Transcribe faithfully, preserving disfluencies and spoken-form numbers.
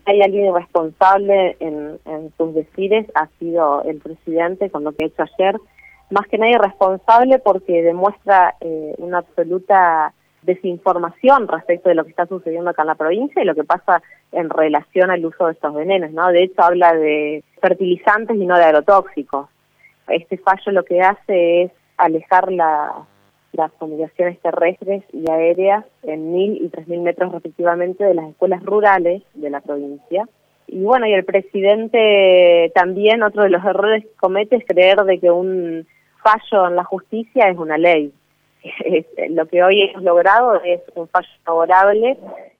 hay alguien irresponsable en, en sus decires, ha sido el presidente con lo que ha hecho ayer. Más que nadie responsable porque demuestra eh, una absoluta desinformación respecto de lo que está sucediendo acá en la provincia y lo que pasa en relación al uso de estos venenos, ¿no? De hecho habla de fertilizantes y no de agrotóxicos. Este fallo lo que hace es alejar la, las fumigaciones terrestres y aéreas en mil y tres mil metros respectivamente de las escuelas rurales de la provincia. Y bueno, y el presidente también, otro de los errores que comete es creer de que un fallo en la justicia es una ley. Lo que hoy hemos logrado es un fallo favorable